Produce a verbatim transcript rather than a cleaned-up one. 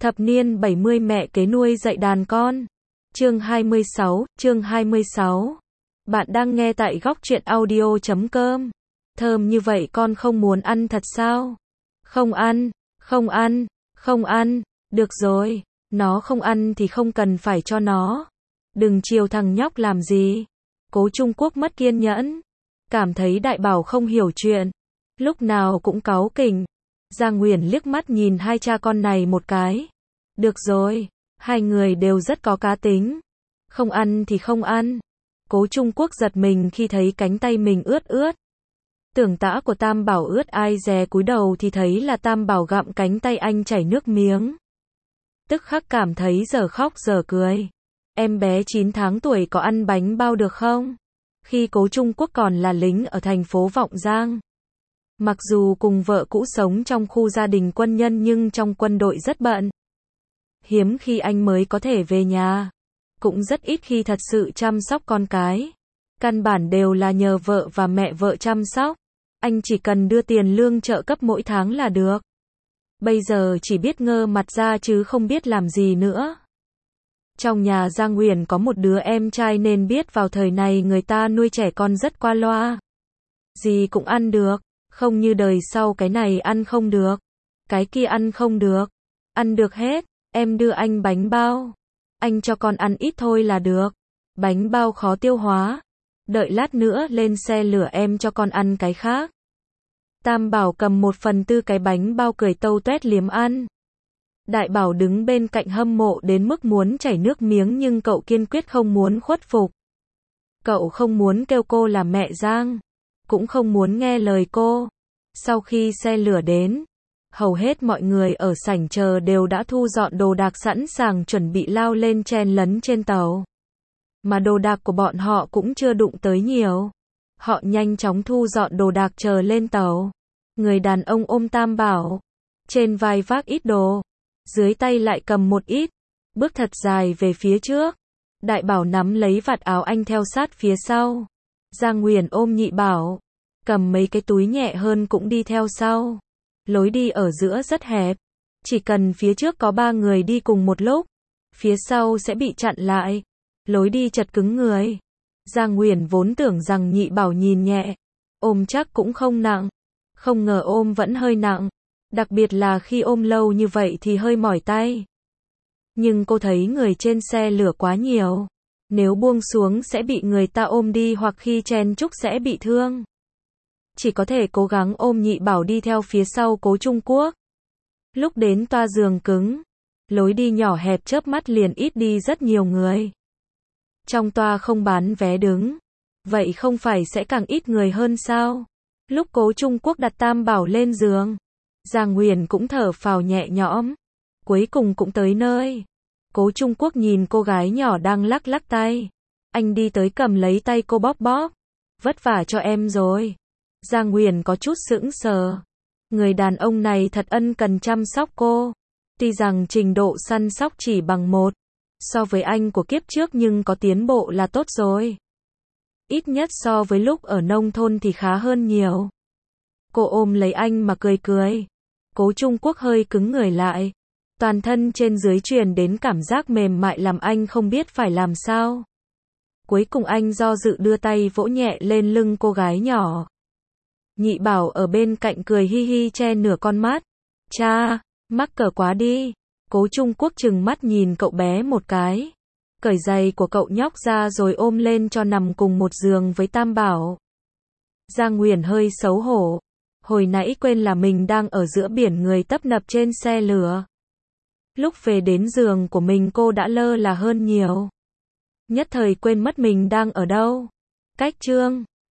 Thập niên bảy mươi mẹ kế nuôi dạy đàn con. Chương hai mươi sáu, chương hai mươi sáu. Bạn đang nghe tại góc truyện audio chấm com. Thơm như vậy con không muốn ăn thật sao? Không ăn, không ăn, không ăn, được rồi, nó không ăn thì không cần phải cho nó. Đừng chiều thằng nhóc làm gì. Cố Trung Quốc mất kiên nhẫn, cảm thấy Đại Bảo không hiểu chuyện, lúc nào cũng cáu kỉnh. Giang Nguyền liếc mắt nhìn hai cha con này một cái. Được rồi, hai người đều rất có cá tính. Không ăn thì không ăn. Cố Trung Quốc giật mình khi thấy cánh tay mình ướt ướt. Tưởng tã của Tam Bảo ướt, ai dè cúi đầu thì thấy là Tam Bảo gặm cánh tay anh chảy nước miếng. Tức khắc cảm thấy giờ khóc giờ cười. Em bé chín tháng tuổi có ăn bánh bao được không? Khi Cố Trung Quốc còn là lính ở thành phố Vọng Giang. Mặc dù cùng vợ cũ sống trong khu gia đình quân nhân nhưng trong quân đội rất bận. Hiếm khi anh mới có thể về nhà. Cũng rất ít khi thật sự chăm sóc con cái. Căn bản đều là nhờ vợ và mẹ vợ chăm sóc. Anh chỉ cần đưa tiền lương trợ cấp mỗi tháng là được. Bây giờ chỉ biết ngơ mặt ra chứ không biết làm gì nữa. Trong nhà Giang Nguyền có một đứa em trai nên biết vào thời này người ta nuôi trẻ con rất qua loa. Gì cũng ăn được, không như đời sau cái này ăn không được, cái kia ăn không được. Ăn được hết, em đưa anh bánh bao. Anh cho con ăn ít thôi là được. Bánh bao khó tiêu hóa. Đợi lát nữa lên xe lửa em cho con ăn cái khác. Tam Bảo cầm một phần tư cái bánh bao cười tâu tuét liếm ăn. Đại Bảo đứng bên cạnh hâm mộ đến mức muốn chảy nước miếng nhưng cậu kiên quyết không muốn khuất phục. Cậu không muốn kêu cô là mẹ Giang, cũng không muốn nghe lời cô. Sau khi xe lửa đến, hầu hết mọi người ở sảnh chờ đều đã thu dọn đồ đạc sẵn sàng chuẩn bị lao lên chen lấn trên tàu. Mà đồ đạc của bọn họ cũng chưa đụng tới nhiều. Họ nhanh chóng thu dọn đồ đạc chờ lên tàu. Người đàn ông ôm Tam Bảo, trên vai vác ít đồ, dưới tay lại cầm một ít, bước thật dài về phía trước. Đại Bảo nắm lấy vạt áo anh theo sát phía sau. Giang Nguyền ôm Nhị Bảo, cầm mấy cái túi nhẹ hơn cũng đi theo sau. Lối đi ở giữa rất hẹp, chỉ cần phía trước có ba người đi cùng một lúc, phía sau sẽ bị chặn lại. Lối đi chật cứng người. Giang Nguyền vốn tưởng rằng Nhị Bảo nhìn nhẹ, ôm chắc cũng không nặng, không ngờ ôm vẫn hơi nặng, đặc biệt là khi ôm lâu như vậy thì hơi mỏi tay. Nhưng cô thấy người trên xe lửa quá nhiều, nếu buông xuống sẽ bị người ta ôm đi hoặc khi chen chúc sẽ bị thương. Chỉ có thể cố gắng ôm Nhị Bảo đi theo phía sau Cố Trung Quốc. Lúc đến toa giường cứng, lối đi nhỏ hẹp chớp mắt liền ít đi rất nhiều người. Trong toa không bán vé đứng, vậy không phải sẽ càng ít người hơn sao? Lúc Cố Trung Quốc đặt Tam Bảo lên giường, Giang Nguyền cũng thở phào nhẹ nhõm. Cuối cùng cũng tới nơi. Cố Trung Quốc nhìn cô gái nhỏ đang lắc lắc tay. Anh đi tới cầm lấy tay cô bóp bóp. Vất vả cho em rồi. Giang Nguyền có chút sững sờ. Người đàn ông này thật ân cần chăm sóc cô. Tuy rằng trình độ săn sóc chỉ bằng một so với anh của kiếp trước nhưng có tiến bộ là tốt rồi. Ít nhất so với lúc ở nông thôn thì khá hơn nhiều. Cô ôm lấy anh mà cười cười. Cố Trung Quốc hơi cứng người lại. Toàn thân trên dưới truyền đến cảm giác mềm mại làm anh không biết phải làm sao. Cuối cùng anh do dự đưa tay vỗ nhẹ lên lưng cô gái nhỏ. Nhị Bảo ở bên cạnh cười hi hi che nửa con mắt. Cha, mắc cỡ quá đi. Cố Trung Quốc trừng mắt nhìn cậu bé một cái. Cởi giày của cậu nhóc ra rồi ôm lên cho nằm cùng một giường với Tam Bảo. Giang Nguyền hơi xấu hổ. Hồi nãy quên là mình đang ở giữa biển người tấp nập trên xe lửa. Lúc về đến giường của mình cô đã lơ là hơn nhiều. Nhất thời quên mất mình đang ở đâu. Cách chương